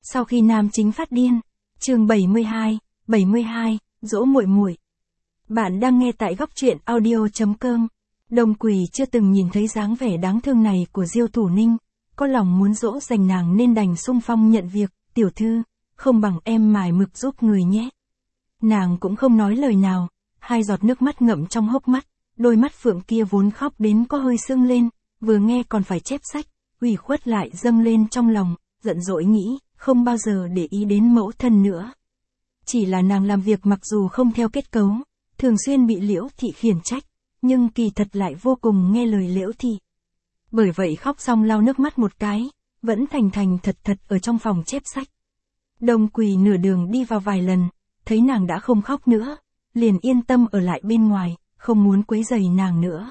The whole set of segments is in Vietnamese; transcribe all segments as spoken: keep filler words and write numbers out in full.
Sau khi nam chính phát điên. Chương bảy mươi hai, bảy mươi hai, dỗ muội muội. Bạn đang nghe tại góc truyện audio chấm com. Đông Quỳ chưa từng nhìn thấy dáng vẻ đáng thương này của Diêu Thủ Ninh, có lòng muốn dỗ dành nàng nên đành xung phong nhận việc, "Tiểu thư, không bằng em mài mực giúp người nhé." Nàng cũng không nói lời nào, hai giọt nước mắt ngậm trong hốc mắt, đôi mắt phượng kia vốn khóc đến có hơi sưng lên, vừa nghe còn phải chép sách, ủy khuất lại dâng lên trong lòng, giận dỗi nghĩ, không bao giờ để ý đến mẫu thân nữa. Chỉ là nàng làm việc mặc dù không theo kết cấu, thường xuyên bị Liễu Thị khiển trách, nhưng kỳ thật lại vô cùng nghe lời Liễu Thị. Bởi vậy khóc xong lau nước mắt một cái, vẫn thành thành thật thật ở trong phòng chép sách. Đông Quỳ nửa đường đi vào vài lần, thấy nàng đã không khóc nữa, liền yên tâm ở lại bên ngoài, không muốn quấy rầy nàng nữa.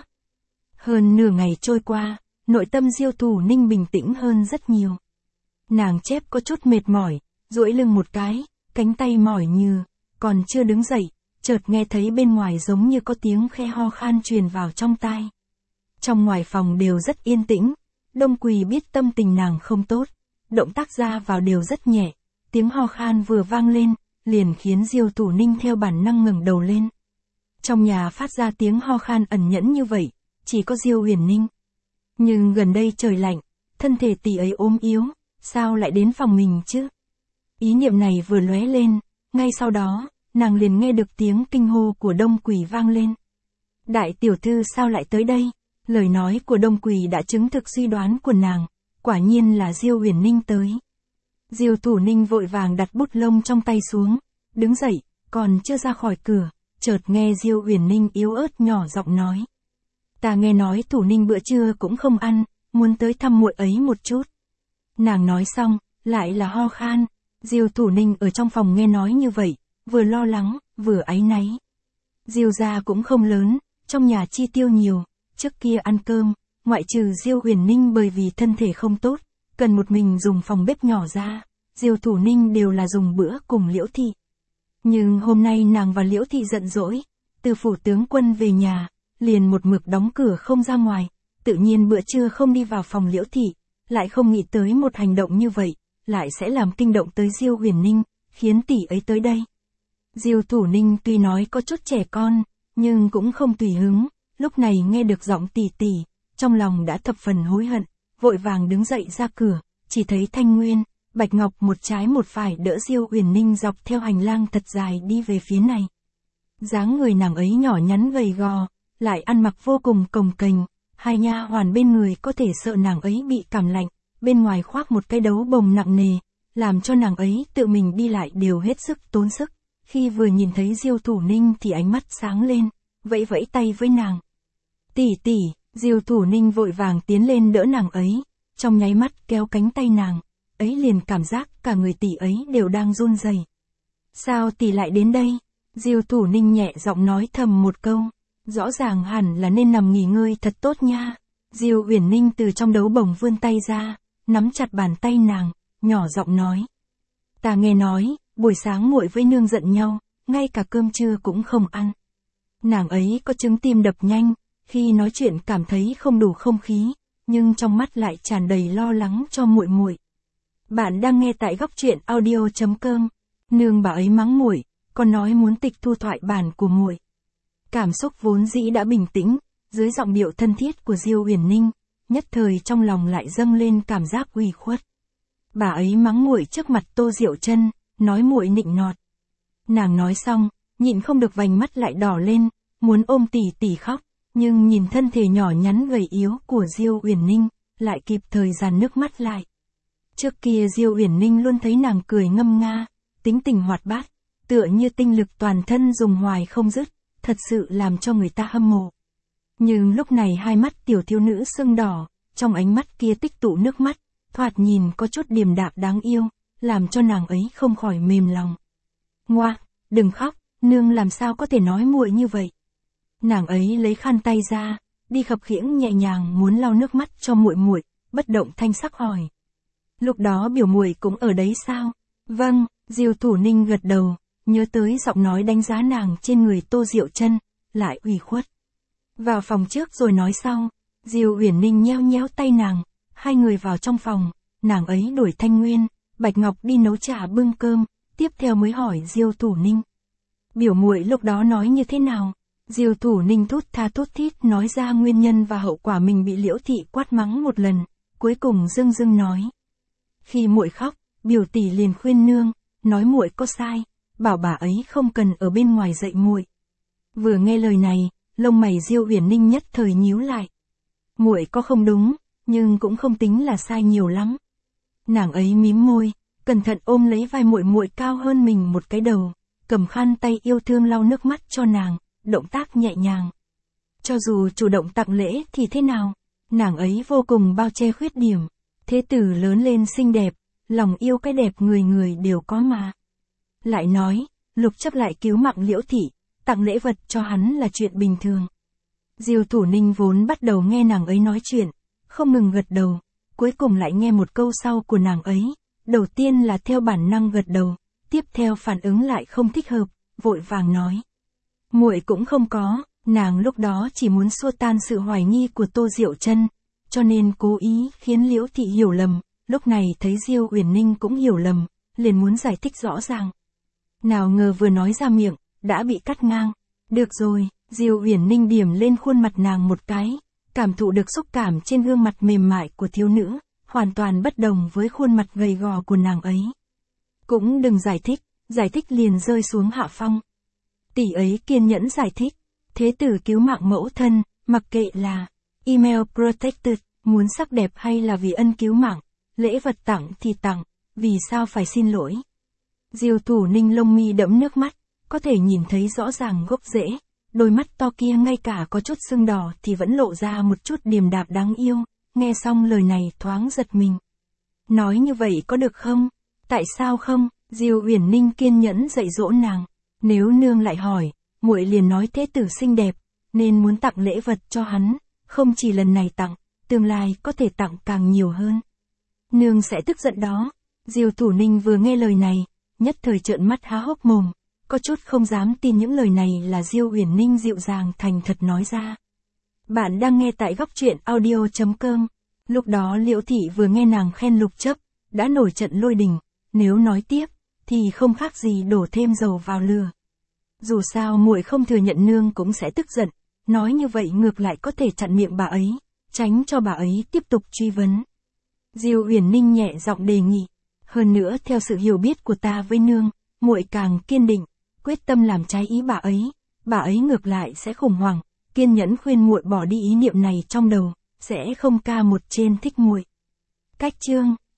Hơn nửa ngày trôi qua, nội tâm Diêu Thủ Ninh bình tĩnh hơn rất nhiều. Nàng chép có chút mệt mỏi, duỗi lưng một cái, cánh tay mỏi như, còn chưa đứng dậy, chợt nghe thấy bên ngoài giống như có tiếng khe ho khan truyền vào trong tai. Trong ngoài phòng đều rất yên tĩnh, Đông Quỳ biết tâm tình nàng không tốt, động tác ra vào đều rất nhẹ, tiếng ho khan vừa vang lên, liền khiến Diêu Thủ Ninh theo bản năng ngẩng đầu lên. Trong nhà phát ra tiếng ho khan ẩn nhẫn như vậy, chỉ có Diêu Huyền Ninh. Nhưng gần đây trời lạnh, thân thể tỷ ấy ốm yếu, sao lại đến phòng mình chứ? Ý niệm này vừa lóe lên, ngay sau đó, nàng liền nghe được tiếng kinh hô của Đông Quỳ vang lên. "Đại tiểu thư sao lại tới đây?" Lời nói của Đông Quỳ đã chứng thực suy đoán của nàng, quả nhiên là Diêu Huyền Ninh tới. Diêu Thủ Ninh vội vàng đặt bút lông trong tay xuống, đứng dậy, còn chưa ra khỏi cửa, chợt nghe Diêu Huyền Ninh yếu ớt nhỏ giọng nói: "Ta nghe nói Thủ Ninh bữa trưa cũng không ăn, muốn tới thăm muội ấy một chút." Nàng nói xong, lại là ho khan. Diêu Thủ Ninh ở trong phòng nghe nói như vậy, vừa lo lắng, vừa áy náy. Diêu gia cũng không lớn, trong nhà chi tiêu nhiều, trước kia ăn cơm, ngoại trừ Diêu Huyền Ninh bởi vì thân thể không tốt, cần một mình dùng phòng bếp nhỏ ra, Diêu Thủ Ninh đều là dùng bữa cùng Liễu Thị. Nhưng hôm nay nàng và Liễu Thị giận dỗi, từ phủ tướng quân về nhà, liền một mực đóng cửa không ra ngoài, tự nhiên bữa trưa không đi vào phòng Liễu Thị, lại không nghĩ tới một hành động như vậy, lại sẽ làm kinh động tới Diêu Huyền Ninh, khiến tỷ ấy tới đây. Diêu Thủ Ninh tuy nói có chút trẻ con, nhưng cũng không tùy hứng, lúc này nghe được giọng tỷ tỷ, trong lòng đã thập phần hối hận, vội vàng đứng dậy ra cửa, chỉ thấy Thanh Nguyên, Bạch Ngọc một trái một phải đỡ Diêu Huyền Ninh dọc theo hành lang thật dài đi về phía này. Dáng người nàng ấy nhỏ nhắn gầy gò, lại ăn mặc vô cùng cồng kềnh, hai nha hoàn bên người có thể sợ nàng ấy bị cảm lạnh, bên ngoài khoác một cái đấu bồng nặng nề, làm cho nàng ấy tự mình đi lại đều hết sức tốn sức. Khi vừa nhìn thấy Diêu Thủ Ninh thì ánh mắt sáng lên, vẫy vẫy tay với nàng. "Tỷ tỷ." Diêu Thủ Ninh vội vàng tiến lên đỡ nàng ấy, trong nháy mắt kéo cánh tay nàng, ấy liền cảm giác cả người tỷ ấy đều đang run rẩy. "Sao tỷ lại đến đây?" Diêu Thủ Ninh nhẹ giọng nói thầm một câu, "Rõ ràng hẳn là nên nằm nghỉ ngơi thật tốt nha." Diêu Huyền Ninh từ trong đấu bồng vươn tay ra, nắm chặt bàn tay nàng, nhỏ giọng nói: "Ta nghe nói, buổi sáng muội với nương giận nhau, ngay cả cơm trưa cũng không ăn." Nàng ấy có chứng tim đập nhanh, khi nói chuyện cảm thấy không đủ không khí, nhưng trong mắt lại tràn đầy lo lắng cho muội muội. Bạn đang nghe tại góc truyện audio chấm com. Nương bà ấy mắng muội, còn nói muốn tịch thu thoại bản của muội. Cảm xúc vốn dĩ đã bình tĩnh, dưới giọng điệu thân thiết của Diêu Huyền Ninh, nhất thời trong lòng lại dâng lên cảm giác ủy khuất. Bà ấy mắng muội trước mặt Tô Diệu Chân, nói muội nịnh nọt. Nàng nói xong, nhịn không được vành mắt lại đỏ lên, muốn ôm tỷ tỷ khóc, nhưng nhìn thân thể nhỏ nhắn gầy yếu của Diêu Huyền Ninh, lại kịp thời dàn nước mắt lại. Trước kia Diêu Huyền Ninh luôn thấy nàng cười ngâm nga, tính tình hoạt bát, tựa như tinh lực toàn thân dùng hoài không dứt, thật sự làm cho người ta hâm mộ. Nhưng lúc này hai mắt tiểu thiếu nữ sưng đỏ, trong ánh mắt kia tích tụ nước mắt, thoạt nhìn có chút điềm đạm đáng yêu, làm cho nàng ấy không khỏi mềm lòng. "Ngoa, đừng khóc, nương làm sao có thể nói muội như vậy." Nàng ấy lấy khăn tay ra, đi khập khiễng nhẹ nhàng muốn lau nước mắt cho muội muội, bất động thanh sắc hỏi: "Lúc đó biểu muội cũng ở đấy sao?" "Vâng." Diêu Thủ Ninh gật đầu, nhớ tới giọng nói đánh giá nàng trên người Tô Diệu Chân, lại ủy khuất. "Vào phòng trước rồi nói sau." Diêu Huyền Ninh nheo nheo tay nàng, hai người vào trong phòng, nàng ấy đuổi Thanh Nguyên, Bạch Ngọc đi nấu trà bưng cơm, tiếp theo mới hỏi Diêu Thủ Ninh. Biểu muội lúc đó nói như thế nào? Diêu Thủ Ninh thút tha thút thít nói ra nguyên nhân và hậu quả mình bị Liễu thị quát mắng một lần, cuối cùng dưng dưng nói. Khi muội khóc, biểu tỷ liền khuyên nương, nói muội có sai, bảo bà ấy không cần ở bên ngoài dạy muội. Vừa nghe lời này, lông mày Diêu Uyển Ninh nhất thời nhíu lại. Muội có không đúng, nhưng cũng không tính là sai nhiều lắm. Nàng ấy mím môi, cẩn thận ôm lấy vai muội muội cao hơn mình một cái đầu, cầm khăn tay yêu thương lau nước mắt cho nàng, động tác nhẹ nhàng. Cho dù chủ động tặng lễ thì thế nào, nàng ấy vô cùng bao che khuyết điểm. Thế tử lớn lên xinh đẹp, lòng yêu cái đẹp người người đều có mà. Lại nói, Lục Chấp lại cứu mạng Liễu thị, tặng lễ vật cho hắn là chuyện bình thường. Diêu Thủ Ninh vốn bắt đầu nghe nàng ấy nói chuyện, không ngừng gật đầu, cuối cùng lại nghe một câu sau của nàng ấy, đầu tiên là theo bản năng gật đầu, tiếp theo phản ứng lại không thích hợp, vội vàng nói. Muội cũng không có, nàng lúc đó chỉ muốn xua tan sự hoài nghi của Tô Diệu Trân, cho nên cố ý khiến Liễu thị hiểu lầm, lúc này thấy Diêu Uyển Ninh cũng hiểu lầm, liền muốn giải thích rõ ràng. Nào ngờ vừa nói ra miệng, đã bị cắt ngang. Được rồi, Diêu Uyển Ninh điểm lên khuôn mặt nàng một cái, cảm thụ được xúc cảm trên gương mặt mềm mại của thiếu nữ, hoàn toàn bất đồng với khuôn mặt gầy gò của nàng ấy. Cũng đừng giải thích, giải thích liền rơi xuống hạ phong. Tỷ ấy kiên nhẫn giải thích, thế tử cứu mạng mẫu thân, mặc kệ là email protected, muốn sắc đẹp hay là vì ân cứu mạng, lễ vật tặng thì tặng, vì sao phải xin lỗi. Diêu Thủ Ninh lông mi đẫm nước mắt, có thể nhìn thấy rõ ràng gốc rễ, đôi mắt to kia ngay cả có chút sưng đỏ thì vẫn lộ ra một chút điềm đạm đáng yêu, nghe xong lời này thoáng giật mình. Nói như vậy có được không? Tại sao không? Diêu Uyển Ninh kiên nhẫn dạy dỗ nàng, nếu nương lại hỏi, muội liền nói thế tử xinh đẹp, nên muốn tặng lễ vật cho hắn, không chỉ lần này tặng, tương lai có thể tặng càng nhiều hơn. Nương sẽ tức giận đó. Diêu Thủ Ninh vừa nghe lời này, nhất thời trợn mắt há hốc mồm, có chút không dám tin những lời này là Diêu Uyển Ninh dịu dàng thành thật nói ra. Bạn đang nghe tại góc truyện audio chấm com. Lúc đó Liễu thị vừa nghe nàng khen Lục Chấp, đã nổi trận lôi đình, nếu nói tiếp, thì không khác gì đổ thêm dầu vào lửa. Dù sao muội không thừa nhận nương cũng sẽ tức giận, nói như vậy ngược lại có thể chặn miệng bà ấy, tránh cho bà ấy tiếp tục truy vấn. Diêu Uyển Ninh nhẹ giọng đề nghị, hơn nữa theo sự hiểu biết của ta với nương, muội càng kiên định, quyết tâm làm trái ý bà ấy, bà ấy ngược lại sẽ khủng hoảng, kiên nhẫn khuyên muội bỏ đi ý niệm này trong đầu, sẽ không ca một trên thích muội. Cách chương